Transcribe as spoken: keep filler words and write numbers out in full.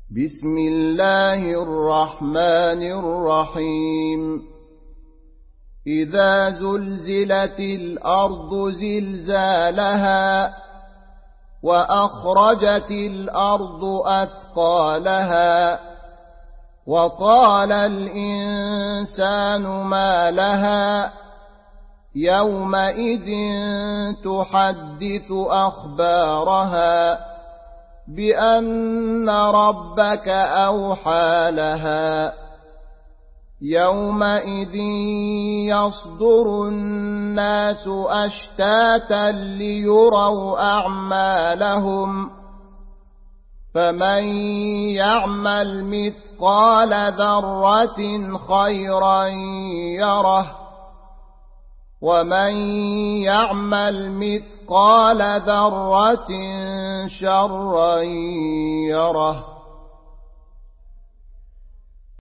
بسم الله الرحمن الرحيم إذا زلزلت الأرض زلزالها وأخرجت الأرض أثقالها وقال الإنسان ما لها يومئذ تحدث أخبارها بأن ربك أوحى لها يومئذ يصدر الناس أشتاتا ليروا أعمالهم فمن يعمل مثقال ذرة خيرا يره ومن يعمل مثقال ذرة شرا يره